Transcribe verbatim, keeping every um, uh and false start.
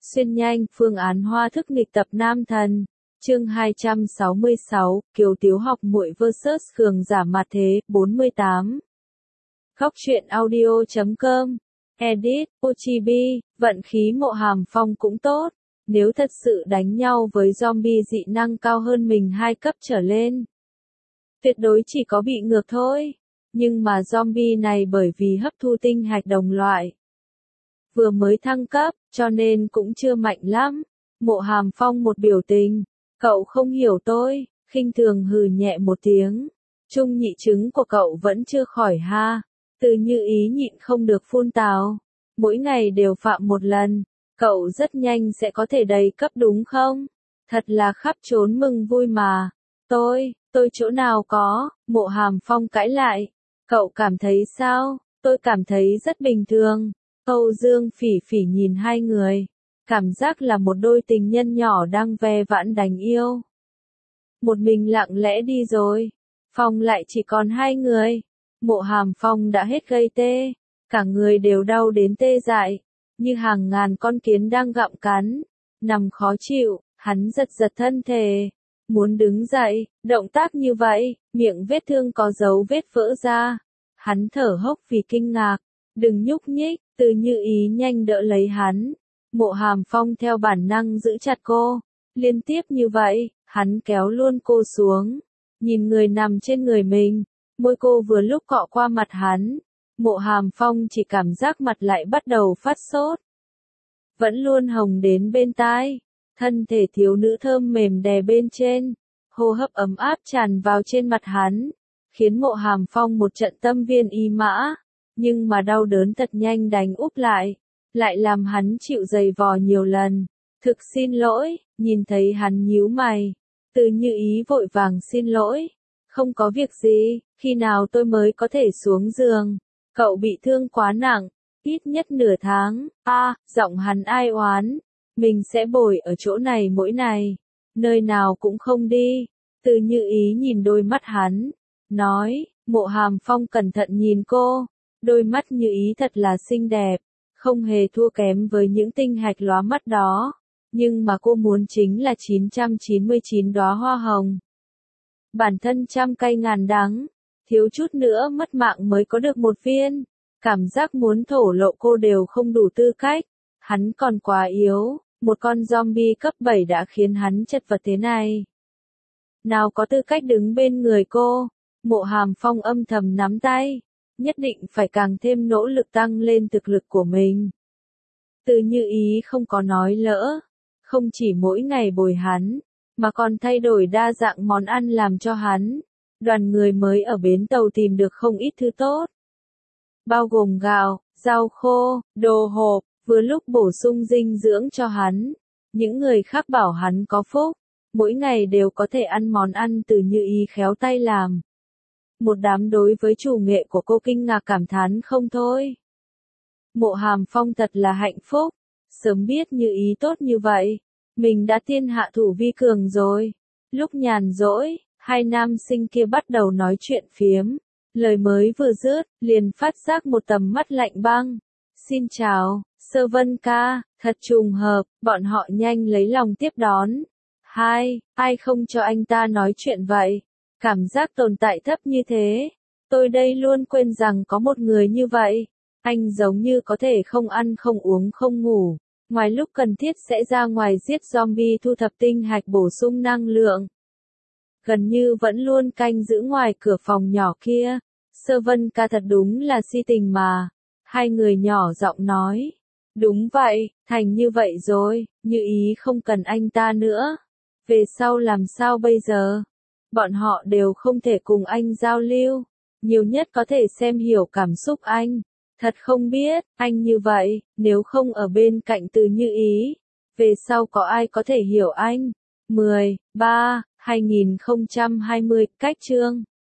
Xuyên nhanh, phương án hoa thức nghịch tập nam thần. Chương hai trăm sáu mươi sáu, Kiều Tiếu học muội versus Khương giả mặt thế, bốn mươi tám. Góc truyện audio chấm com. Edit, Ochibi, vận khí Mộ Hàm Phong cũng tốt. Nếu thật sự đánh nhau với zombie dị năng cao hơn mình hai cấp trở lên, tuyệt đối chỉ có bị ngược thôi. Nhưng mà zombie này bởi vì hấp thu tinh hạch đồng loại, vừa mới thăng cấp, cho nên cũng chưa mạnh lắm. Mộ Hàm Phong một biểu tình, cậu không hiểu tôi, khinh thường hừ nhẹ một tiếng. Trung nhị chứng của cậu vẫn chưa khỏi ha. Từ Như Ý nhịn không được phun tào. Mỗi ngày đều phạm một lần, cậu rất nhanh sẽ có thể đầy cấp đúng không? Thật là khắp trốn mừng vui mà. Tôi, tôi chỗ nào có, Mộ Hàm Phong cãi lại. Cậu cảm thấy sao? Tôi cảm thấy rất bình thường. Âu Dương Phỉ Phỉ nhìn hai người, cảm giác là một đôi tình nhân nhỏ đang ve vãn đánh yêu. Một mình lặng lẽ đi rồi, phòng lại chỉ còn hai người. Mộ Hàm Phong đã hết gây tê, cả người đều đau đến tê dại, như hàng ngàn con kiến đang gặm cắn, nằm khó chịu, hắn giật giật thân thể, muốn đứng dậy, động tác như vậy, miệng vết thương có dấu vết vỡ ra. Hắn thở hốc vì kinh ngạc, đừng nhúc nhích. Từ Như Ý nhanh đỡ lấy hắn. Mộ Hàm Phong theo bản năng giữ chặt cô. Liên tiếp như vậy, hắn kéo luôn cô xuống. Nhìn người nằm trên người mình, môi cô vừa lúc cọ qua mặt hắn. Mộ Hàm Phong chỉ cảm giác mặt lại bắt đầu phát sốt, vẫn luôn hồng đến bên tai. Thân thể thiếu nữ thơm mềm đè bên trên, hô hấp ấm áp tràn vào trên mặt hắn, khiến Mộ Hàm Phong một trận tâm viên ý mã. Nhưng mà đau đớn thật nhanh đánh úp lại, lại làm hắn chịu giày vò nhiều lần. Thực xin lỗi, nhìn thấy hắn nhíu mày, Từ Như Ý vội vàng xin lỗi. Không có việc gì, khi nào tôi mới có thể xuống giường? Cậu bị thương quá nặng, ít nhất nửa tháng. A, à, giọng hắn ai oán. Mình sẽ bồi ở chỗ này mỗi ngày, nơi nào cũng không đi. Từ Như Ý nhìn đôi mắt hắn, nói. Mộ Hàm Phong cẩn thận nhìn cô. Đôi mắt Như Ý thật là xinh đẹp, không hề thua kém với những tinh hạch lóa mắt đó. Nhưng mà cô muốn chính là chín trăm chín mươi chín đóa hoa hồng. Bản thân trăm cay ngàn đắng, thiếu chút nữa mất mạng mới có được một viên. Cảm giác muốn thổ lộ cô đều không đủ tư cách. Hắn còn quá yếu, một con zombie cấp bảy đã khiến hắn chật vật thế này. Nào có tư cách đứng bên người cô. Mộ Hàm Phong âm thầm nắm tay. Nhất định phải càng thêm nỗ lực tăng lên thực lực của mình. Từ Như Ý không có nói lỡ, không chỉ mỗi ngày bồi hắn, mà còn thay đổi đa dạng món ăn làm cho hắn. Đoàn người mới ở bến tàu tìm được không ít thứ tốt, bao gồm gạo, rau khô, đồ hộp, vừa lúc bổ sung dinh dưỡng cho hắn. Những người khác bảo hắn có phúc, mỗi ngày đều có thể ăn món ăn từ Như Ý khéo tay làm. Một đám đối với chủ nghệ của cô kinh ngạc cảm thán không thôi. Mộ Hàm Phong thật là hạnh phúc, sớm biết Như Ý tốt như vậy, mình đã tiên hạ thủ vi cường rồi. Lúc nhàn rỗi, hai nam sinh kia bắt đầu nói chuyện phiếm, lời mới vừa dứt, liền phát giác một tầm mắt lạnh băng. Xin chào, Sơ Vân ca, thật trùng hợp, bọn họ nhanh lấy lòng tiếp đón. Hai, ai không cho anh ta nói chuyện vậy? Cảm giác tồn tại thấp như thế. Tôi đây luôn quên rằng có một người như vậy. Anh giống như có thể không ăn không uống không ngủ. Ngoài lúc cần thiết sẽ ra ngoài giết zombie thu thập tinh hạch bổ sung năng lượng. Gần như vẫn luôn canh giữ ngoài cửa phòng nhỏ kia. Sơ Vân ca thật đúng là si tình mà. Hai người nhỏ giọng nói. Đúng vậy, thành như vậy rồi, Như Ý không cần anh ta nữa. Về sau làm sao bây giờ? Bọn họ đều không thể cùng anh giao lưu, nhiều nhất có thể xem hiểu cảm xúc anh. Thật không biết, anh như vậy, nếu không ở bên cạnh Từ Như Ý, về sau có ai có thể hiểu anh? mười, ba, hai nghìn không trăm hai mươi, cách chương